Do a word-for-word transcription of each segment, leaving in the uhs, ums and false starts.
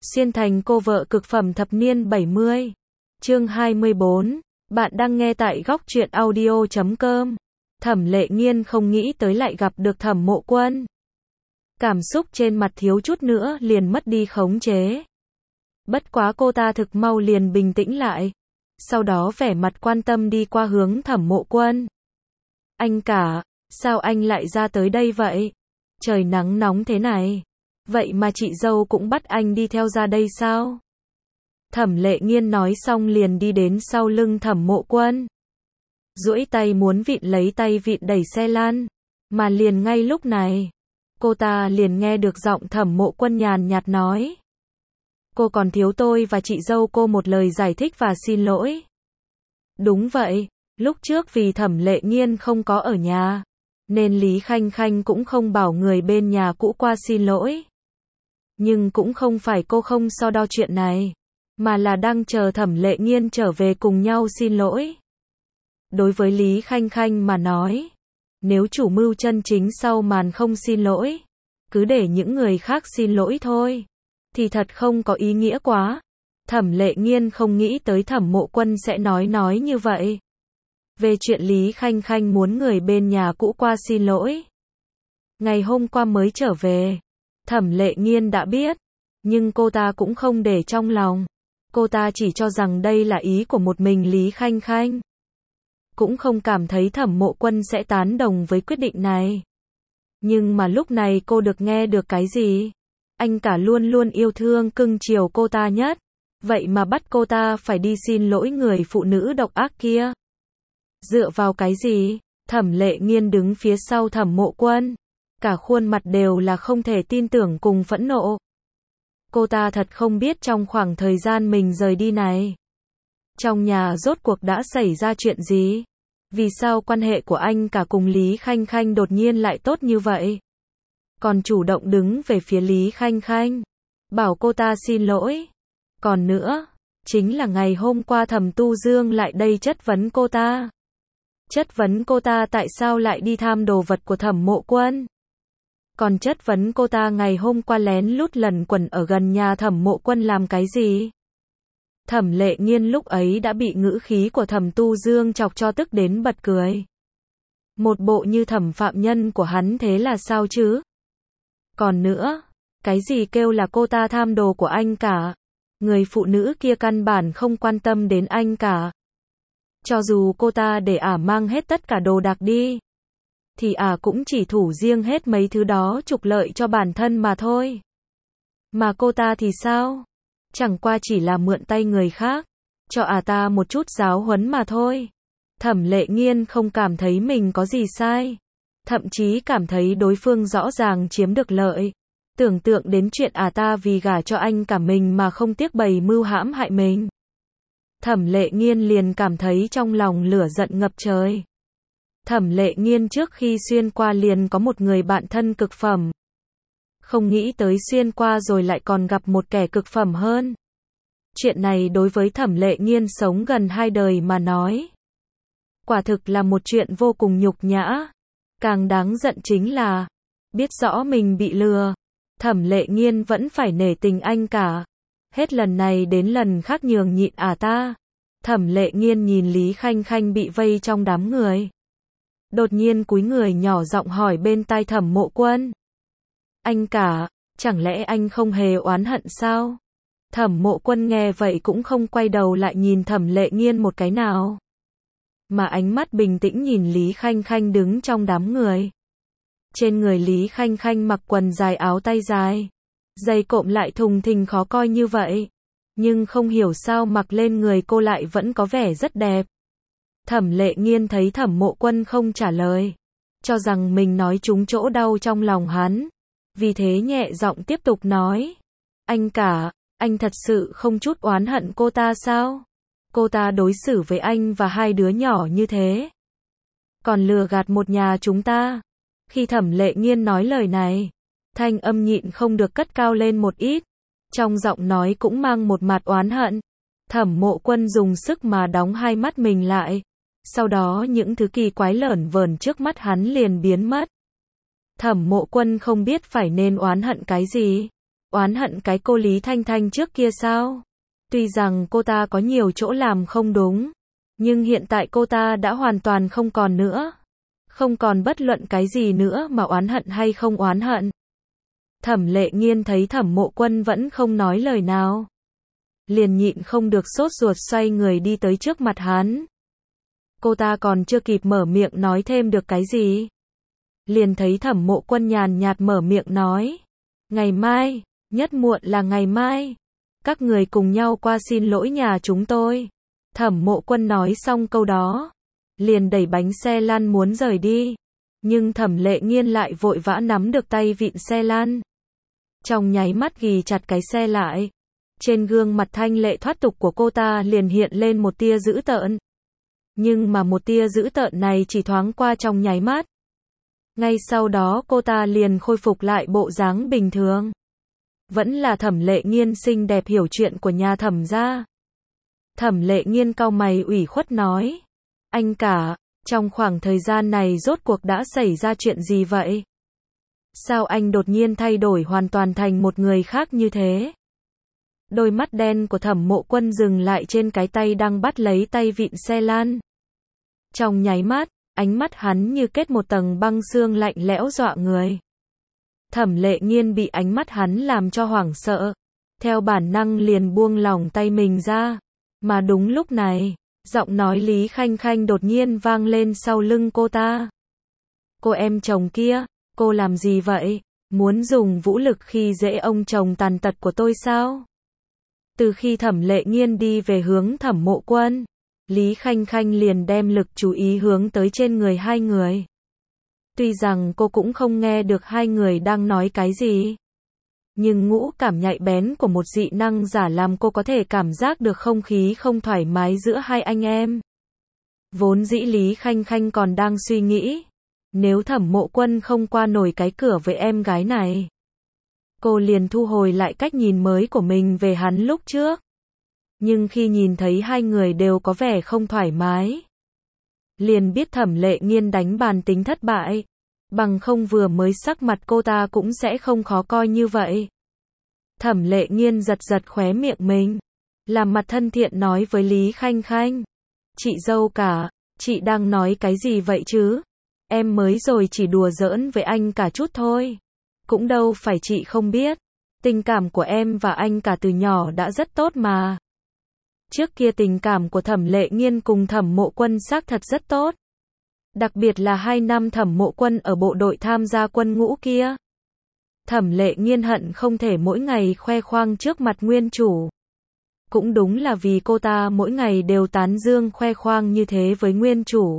Xuyên thành cô vợ cực phẩm thập niên bảy mươi. Chương hai mươi bốn. Bạn đang nghe tại góc truyện audio chấm com. Thẩm Lệ Nghiên không nghĩ tới lại gặp được Thẩm Mộ Quân. Cảm xúc trên mặt thiếu chút nữa liền mất đi khống chế. Bất quá cô ta thực mau liền bình tĩnh lại. Sau đó vẻ mặt quan tâm đi qua hướng Thẩm Mộ Quân. Anh cả, sao anh lại ra tới đây vậy? Trời nắng nóng thế này. Vậy mà chị dâu cũng bắt anh đi theo ra đây sao? Thẩm Lệ Nghiên nói xong liền đi đến sau lưng Thẩm Mộ Quân. Duỗi tay muốn vịn lấy tay vịn đẩy xe lan. Mà liền ngay lúc này, cô ta liền nghe được giọng Thẩm Mộ Quân nhàn nhạt nói. Cô còn thiếu tôi và chị dâu cô một lời giải thích và xin lỗi. Đúng vậy, lúc trước vì Thẩm Lệ Nghiên không có ở nhà, nên Lý Khanh Khanh cũng không bảo người bên nhà cũ qua xin lỗi. Nhưng cũng không phải cô không so đo chuyện này, mà là đang chờ Thẩm Lệ Nghiên trở về cùng nhau xin lỗi. Đối với Lý Khanh Khanh mà nói, nếu chủ mưu chân chính sau màn không xin lỗi, cứ để những người khác xin lỗi thôi, thì thật không có ý nghĩa quá. Thẩm Lệ Nghiên không nghĩ tới Thẩm Mộ Quân sẽ nói nói như vậy. Về chuyện Lý Khanh Khanh muốn người bên nhà cũ qua xin lỗi. Ngày hôm qua mới trở về, Thẩm Lệ Nghiên đã biết, nhưng cô ta cũng không để trong lòng. Cô ta chỉ cho rằng đây là ý của một mình Lý Khanh Khanh. Cũng không cảm thấy Thẩm Mộ Quân sẽ tán đồng với quyết định này. Nhưng mà lúc này cô được nghe được cái gì? Anh cả luôn luôn yêu thương cưng chiều cô ta nhất. Vậy mà bắt cô ta phải đi xin lỗi người phụ nữ độc ác kia. Dựa vào cái gì? Thẩm Lệ Nghiên đứng phía sau Thẩm Mộ Quân. Cả khuôn mặt đều là không thể tin tưởng cùng phẫn nộ. Cô ta thật không biết trong khoảng thời gian mình rời đi này, trong nhà rốt cuộc đã xảy ra chuyện gì? Vì sao quan hệ của anh cả cùng Lý Khanh Khanh đột nhiên lại tốt như vậy? Còn chủ động đứng về phía Lý Khanh Khanh, bảo cô ta xin lỗi. Còn nữa, chính là ngày hôm qua Thẩm Tu Dương lại đây chất vấn cô ta. Chất vấn cô ta tại sao lại đi tham đồ vật của Thẩm Mộ Quân. Còn chất vấn cô ta ngày hôm qua lén lút lần quẩn ở gần nhà Thẩm Mộ Quân làm cái gì. Thẩm Lệ Nghiên lúc ấy đã bị ngữ khí của Thẩm Tu Dương chọc cho tức đến bật cười. Một bộ như thẩm phạm nhân của hắn thế là sao chứ? Còn nữa, cái gì kêu là cô ta tham đồ của anh cả? Người phụ nữ kia căn bản không quan tâm đến anh cả. Cho dù cô ta để ả mang hết tất cả đồ đạc đi, thì ả cũng chỉ thủ riêng hết mấy thứ đó trục lợi cho bản thân mà thôi. Mà cô ta thì sao? Chẳng qua chỉ là mượn tay người khác, cho ả ta một chút giáo huấn mà thôi. Thẩm Lệ Nghiên không cảm thấy mình có gì sai, thậm chí cảm thấy đối phương rõ ràng chiếm được lợi. Tưởng tượng đến chuyện ả ta vì gả cho anh cả mình mà không tiếc bày mưu hãm hại mình, Thẩm Lệ Nghiên liền cảm thấy trong lòng lửa giận ngập trời. Thẩm Lệ Nghiên trước khi xuyên qua liền có một người bạn thân cực phẩm. Không nghĩ tới xuyên qua rồi lại còn gặp một kẻ cực phẩm hơn. Chuyện này đối với Thẩm Lệ Nghiên sống gần hai đời mà nói, quả thực là một chuyện vô cùng nhục nhã. Càng đáng giận chính là, biết rõ mình bị lừa, Thẩm Lệ Nghiên vẫn phải nể tình anh cả. Hết lần này đến lần khác nhường nhịn ả ta. Thẩm Lệ Nghiên nhìn Lý Khanh Khanh bị vây trong đám người. Đột nhiên cúi người nhỏ giọng hỏi bên tai Thẩm Mộ Quân. Anh cả, chẳng lẽ anh không hề oán hận sao? Thẩm Mộ Quân nghe vậy cũng không quay đầu lại nhìn Thẩm Lệ Nghiên một cái nào, mà ánh mắt bình tĩnh nhìn Lý Khanh Khanh đứng trong đám người. Trên người Lý Khanh Khanh mặc quần dài áo tay dài, giày cộm lại thùng thình khó coi như vậy, nhưng không hiểu sao mặc lên người cô lại vẫn có vẻ rất đẹp. Thẩm Lệ Nghiên thấy Thẩm Mộ Quân không trả lời, cho rằng mình nói trúng chỗ đau trong lòng hắn, vì thế nhẹ giọng tiếp tục nói. Anh cả, anh thật sự không chút oán hận cô ta sao? Cô ta đối xử với anh và hai đứa nhỏ như thế, còn lừa gạt một nhà chúng ta. Khi Thẩm Lệ Nghiên nói lời này, thanh âm nhịn không được cất cao lên một ít, trong giọng nói cũng mang một mạt oán hận. Thẩm Mộ Quân dùng sức mà đóng hai mắt mình lại, sau đó những thứ kỳ quái lởn vởn trước mắt hắn liền biến mất. Thẩm Mộ Quân không biết phải nên oán hận cái gì, Oán hận cái cô Lý Thanh Thanh trước kia sao? Tuy rằng cô ta có nhiều chỗ làm không đúng, nhưng hiện tại cô ta đã hoàn toàn không còn nữa. Không còn bất luận cái gì nữa mà oán hận hay không oán hận. Thẩm Lệ Nghiên thấy Thẩm Mộ Quân vẫn không nói lời nào, liền nhịn không được sốt ruột xoay người đi tới trước mặt hắn. Cô ta còn chưa kịp mở miệng nói thêm được cái gì, liền thấy Thẩm Mộ Quân nhàn nhạt mở miệng nói, ngày mai, nhất muộn là ngày mai, các người cùng nhau qua xin lỗi nhà chúng tôi. Thẩm Mộ Quân nói xong câu đó, liền đẩy bánh xe lăn muốn rời đi, nhưng Thẩm Lệ Nghiên lại vội vã nắm được tay vịn xe lăn. Trong nháy mắt ghì chặt cái xe lại, trên gương mặt thanh lệ thoát tục của cô ta liền hiện lên một tia dữ tợn. Nhưng mà một tia dữ tợn này chỉ thoáng qua trong nháy mắt. Ngay sau đó cô ta liền khôi phục lại bộ dáng bình thường. Vẫn là Thẩm Lệ Nghiên xinh đẹp hiểu chuyện của nhà Thẩm gia. Thẩm Lệ Nghiên cau mày ủy khuất nói, anh cả, trong khoảng thời gian này rốt cuộc đã xảy ra chuyện gì vậy? Sao anh đột nhiên thay đổi hoàn toàn thành một người khác như thế? Đôi mắt đen của Thẩm Mộ Quân dừng lại trên cái tay đang bắt lấy tay vịn xe lan. Trong nháy mắt, ánh mắt hắn như kết một tầng băng xương lạnh lẽo dọa người. Thẩm Lệ Nghiên bị ánh mắt hắn làm cho hoảng sợ, theo bản năng liền buông lỏng tay mình ra. Mà đúng lúc này, giọng nói Lý Khanh Khanh đột nhiên vang lên sau lưng cô ta. Cô em chồng kia, cô làm gì vậy? Muốn dùng vũ lực khi dễ ông chồng tàn tật của tôi sao? Từ khi Thẩm Lệ Nghiên đi về hướng Thẩm Mộ Quân, Lý Khanh Khanh liền đem lực chú ý hướng tới trên người hai người. Tuy rằng cô cũng không nghe được hai người đang nói cái gì, nhưng ngũ cảm nhạy bén của một dị năng giả làm cô có thể cảm giác được không khí không thoải mái giữa hai anh em. Vốn dĩ Lý Khanh Khanh còn đang suy nghĩ, nếu Thẩm Mộ Quân không qua nổi cái cửa với em gái này, cô liền thu hồi lại cách nhìn mới của mình về hắn lúc trước. Nhưng khi nhìn thấy hai người đều có vẻ không thoải mái, liền biết Thẩm Lệ Nghiên đánh bàn tính thất bại, bằng không vừa mới sắc mặt cô ta cũng sẽ không khó coi như vậy. Thẩm Lệ Nghiên giật giật khóe miệng mình, làm mặt thân thiện nói với Lý Khanh Khanh, chị dâu cả, chị đang nói cái gì vậy chứ? Em mới rồi chỉ đùa giỡn với anh cả chút thôi. Cũng đâu phải chị không biết, tình cảm của em và anh cả từ nhỏ đã rất tốt mà. Trước kia tình cảm của Thẩm Lệ Nghiên cùng Thẩm Mộ Quân xác thật rất tốt. Đặc biệt là hai năm Thẩm Mộ Quân ở bộ đội tham gia quân ngũ kia. Thẩm Lệ Nghiên hận không thể mỗi ngày khoe khoang trước mặt nguyên chủ. Cũng đúng là vì cô ta mỗi ngày đều tán dương khoe khoang như thế với nguyên chủ,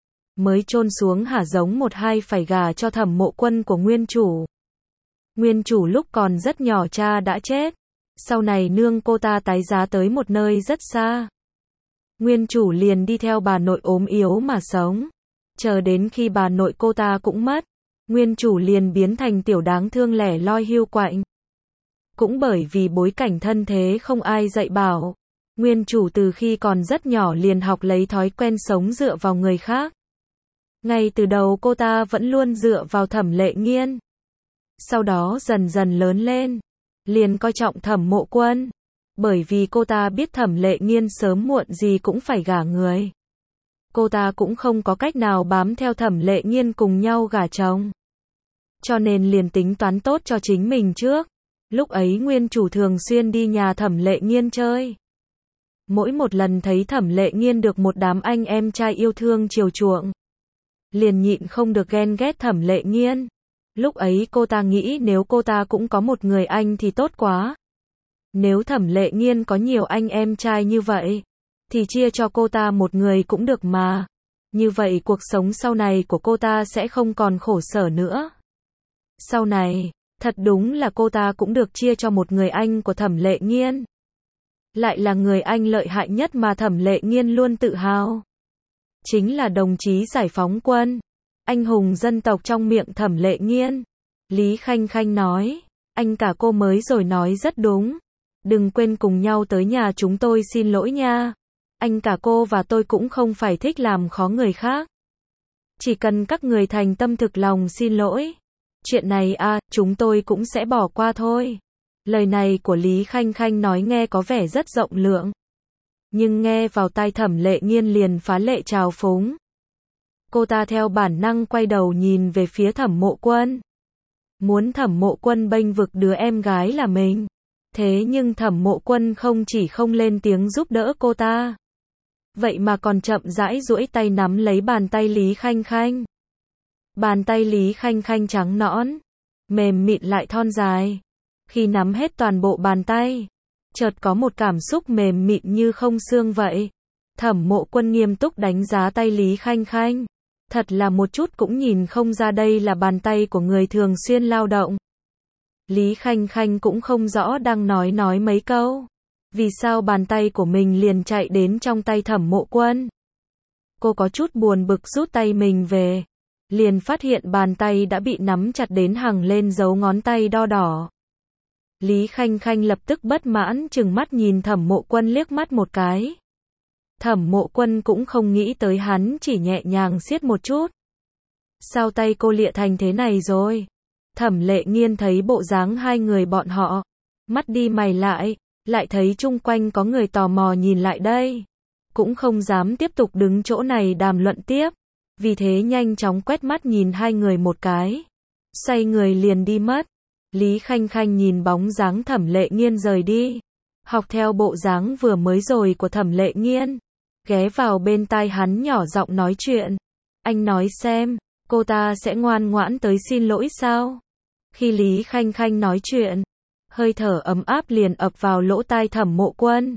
mới chôn xuống hả giống một hai phải gả cho Thẩm Mộ Quân của nguyên chủ. Nguyên chủ lúc còn rất nhỏ cha đã chết, sau này nương cô ta tái giá tới một nơi rất xa. Nguyên chủ liền đi theo bà nội ốm yếu mà sống. Chờ đến khi bà nội cô ta cũng mất, nguyên chủ liền biến thành tiểu đáng thương lẻ loi hiu quạnh. Cũng bởi vì bối cảnh thân thế không ai dạy bảo, nguyên chủ từ khi còn rất nhỏ liền học lấy thói quen sống dựa vào người khác. Ngay từ đầu cô ta vẫn luôn dựa vào Thẩm Lệ Nghiên. Sau đó dần dần lớn lên, liền coi trọng Thẩm Mộ Quân, bởi vì cô ta biết Thẩm Lệ Nghiên sớm muộn gì cũng phải gả người. Cô ta cũng không có cách nào bám theo Thẩm Lệ Nghiên cùng nhau gả chồng, cho nên liền tính toán tốt cho chính mình trước. Lúc ấy nguyên chủ thường xuyên đi nhà Thẩm Lệ Nghiên chơi. Mỗi một lần thấy Thẩm Lệ Nghiên được một đám anh em trai yêu thương chiều chuộng, liền nhịn không được ghen ghét Thẩm Lệ Nghiên. Lúc ấy cô ta nghĩ nếu cô ta cũng có một người anh thì tốt quá. Nếu Thẩm Lệ Nghiên có nhiều anh em trai như vậy, thì chia cho cô ta một người cũng được mà. Như vậy cuộc sống sau này của cô ta sẽ không còn khổ sở nữa. Sau này, thật đúng là cô ta cũng được chia cho một người anh của Thẩm Lệ Nghiên. Lại là người anh lợi hại nhất mà Thẩm Lệ Nghiên luôn tự hào. Chính là đồng chí giải phóng quân, anh hùng dân tộc trong miệng Thẩm Lệ Nghiên. Lý Khanh Khanh nói, anh cả cô mới rồi nói rất đúng. Đừng quên cùng nhau tới nhà chúng tôi xin lỗi nha. Anh cả cô và tôi cũng không phải thích làm khó người khác. Chỉ cần các người thành tâm thực lòng xin lỗi. Chuyện này à, chúng tôi cũng sẽ bỏ qua thôi. Lời này của Lý Khanh Khanh nói nghe có vẻ rất rộng lượng. Nhưng nghe vào tai Thẩm Lệ Nghiên liền phá lệ trào phúng. Cô ta theo bản năng quay đầu nhìn về phía Thẩm Mộ Quân. Muốn Thẩm Mộ Quân bênh vực đứa em gái là mình. Thế nhưng Thẩm Mộ Quân không chỉ không lên tiếng giúp đỡ cô ta. Vậy mà còn chậm rãi duỗi tay nắm lấy bàn tay Lý Khanh Khanh. Bàn tay Lý Khanh Khanh trắng nõn, mềm mịn lại thon dài. Khi nắm hết toàn bộ bàn tay, chợt có một cảm xúc mềm mịn như không xương vậy. Thẩm Mộ Quân nghiêm túc đánh giá tay Lý Khanh Khanh. Thật là một chút cũng nhìn không ra đây là bàn tay của người thường xuyên lao động. Lý Khanh Khanh cũng không rõ đang nói nói mấy câu. Vì sao bàn tay của mình liền chạy đến trong tay Thẩm Mộ Quân. Cô có chút buồn bực rút tay mình về. Liền phát hiện bàn tay đã bị nắm chặt đến hằng lên dấu ngón tay đo đỏ. Lý Khanh Khanh lập tức bất mãn trừng mắt nhìn Thẩm Mộ Quân liếc mắt một cái. Thẩm Mộ Quân cũng không nghĩ tới hắn chỉ nhẹ nhàng siết một chút. Sao tay cô lịa thành thế này rồi? Thẩm Lệ Nghiên thấy bộ dáng hai người bọn họ. Mắt đi mày lại, lại thấy chung quanh có người tò mò nhìn lại đây. Cũng không dám tiếp tục đứng chỗ này đàm luận tiếp. Vì thế nhanh chóng quét mắt nhìn hai người một cái. Xoay người liền đi mất. Lý Khanh Khanh nhìn bóng dáng Thẩm Lệ Nghiên rời đi. Học theo bộ dáng vừa mới rồi của Thẩm Lệ Nghiên. Ghé vào bên tai hắn nhỏ giọng nói chuyện. Anh nói xem, cô ta sẽ ngoan ngoãn tới xin lỗi sao? Khi Lý Khanh Khanh nói chuyện, hơi thở ấm áp liền ập vào lỗ tai Thẩm Mộ Quân.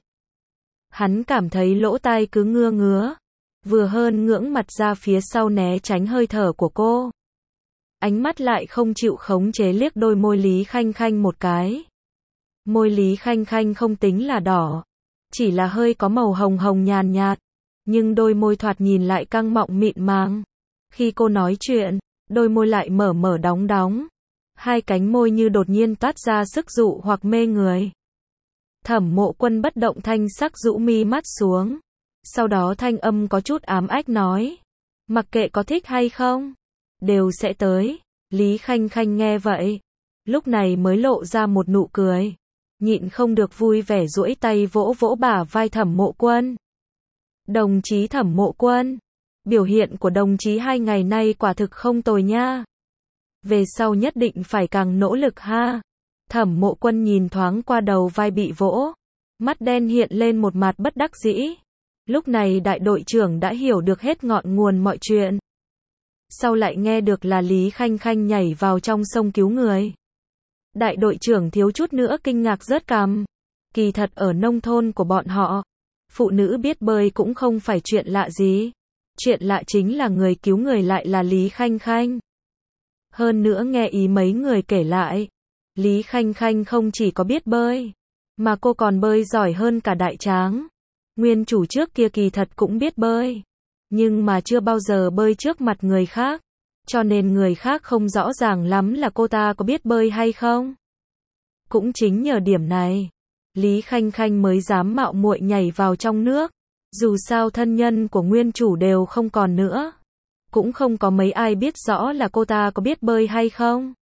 Hắn cảm thấy lỗ tai cứ ngứa ngứa. Vừa hơn ngưỡng mặt ra phía sau né tránh hơi thở của cô. Ánh mắt lại không chịu khống chế liếc đôi môi Lý Khanh Khanh một cái. Môi Lý Khanh Khanh không tính là đỏ. Chỉ là hơi có màu hồng hồng nhàn nhạt. Nhưng đôi môi thoạt nhìn lại căng mọng mịn màng. Khi cô nói chuyện, đôi môi lại mở mở đóng đóng. Hai cánh môi như đột nhiên toát ra sức dụ hoặc mê người. Thẩm Mộ Quân bất động thanh sắc rũ mi mắt xuống. Sau đó thanh âm có chút ám ách nói. Mặc kệ có thích hay không, đều sẽ tới. Lý Khanh Khanh nghe vậy. Lúc này mới lộ ra một nụ cười. Nhịn không được vui vẻ duỗi tay vỗ vỗ bả vai Thẩm Mộ Quân. Đồng chí Thẩm Mộ Quân. Biểu hiện của đồng chí hai ngày nay quả thực không tồi nha. Về sau nhất định phải càng nỗ lực ha. Thẩm Mộ Quân nhìn thoáng qua đầu vai bị vỗ. Mắt đen hiện lên một mặt bất đắc dĩ. Lúc này đại đội trưởng đã hiểu được hết ngọn nguồn mọi chuyện. Sau lại nghe được là Lý Khanh Khanh nhảy vào trong sông cứu người. Đại đội trưởng thiếu chút nữa kinh ngạc rớt cằm. Kỳ thật ở nông thôn của bọn họ, phụ nữ biết bơi cũng không phải chuyện lạ gì. Chuyện lạ chính là người cứu người lại là Lý Khanh Khanh. Hơn nữa nghe ý mấy người kể lại, Lý Khanh Khanh không chỉ có biết bơi, mà cô còn bơi giỏi hơn cả đại tráng. Nguyên chủ trước kia kỳ thật cũng biết bơi, nhưng mà chưa bao giờ bơi trước mặt người khác, cho nên người khác không rõ ràng lắm là cô ta có biết bơi hay không. Cũng chính nhờ điểm này, Lý Khanh Khanh mới dám mạo muội nhảy vào trong nước. Dù sao thân nhân của nguyên chủ đều không còn nữa, cũng không có mấy ai biết rõ là cô ta có biết bơi hay không,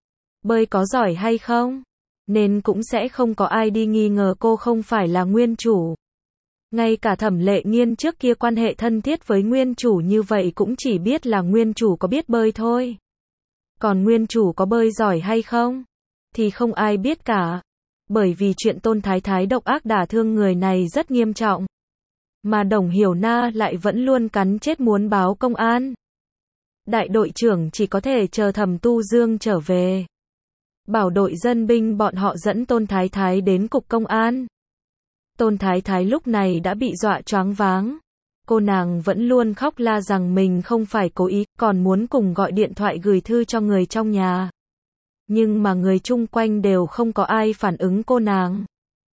bơi có giỏi hay không, nên cũng sẽ không có ai đi nghi ngờ cô không phải là nguyên chủ. Ngay cả Thẩm Lệ Nghiên trước kia quan hệ thân thiết với nguyên chủ như vậy cũng chỉ biết là nguyên chủ có biết bơi thôi. Còn nguyên chủ có bơi giỏi hay không, thì không ai biết cả. Bởi vì chuyện Tôn Thái Thái độc ác đả thương người này rất nghiêm trọng. Mà Đồng Hiểu Na lại vẫn luôn cắn chết muốn báo công an. Đại đội trưởng chỉ có thể chờ Thẩm Tu Dương trở về. Bảo đội dân binh bọn họ dẫn Tôn Thái Thái đến cục công an. Tôn Thái Thái lúc này đã bị dọa choáng váng. Cô nàng vẫn luôn khóc la rằng mình không phải cố ý, còn muốn cùng gọi điện thoại gửi thư cho người trong nhà. Nhưng mà người chung quanh đều không có ai phản ứng cô nàng,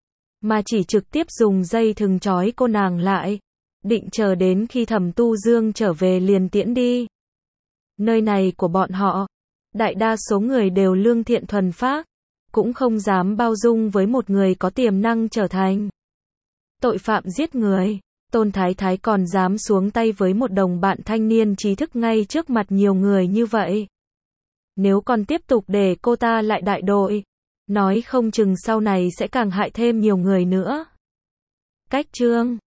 mà chỉ trực tiếp dùng dây thừng trói cô nàng lại, định chờ đến khi Thẩm Tu Dương trở về liền tiễn đi. Nơi này của bọn họ, đại đa số người đều lương thiện thuần phác, cũng không dám bao dung với một người có tiềm năng trở thành tội phạm giết người. Tôn Thái Thái còn dám xuống tay với một đồng bạn thanh niên trí thức ngay trước mặt nhiều người như vậy. Nếu còn tiếp tục để cô ta lại đại đội, Nói không chừng sau này sẽ càng hại thêm nhiều người nữa. Cách chương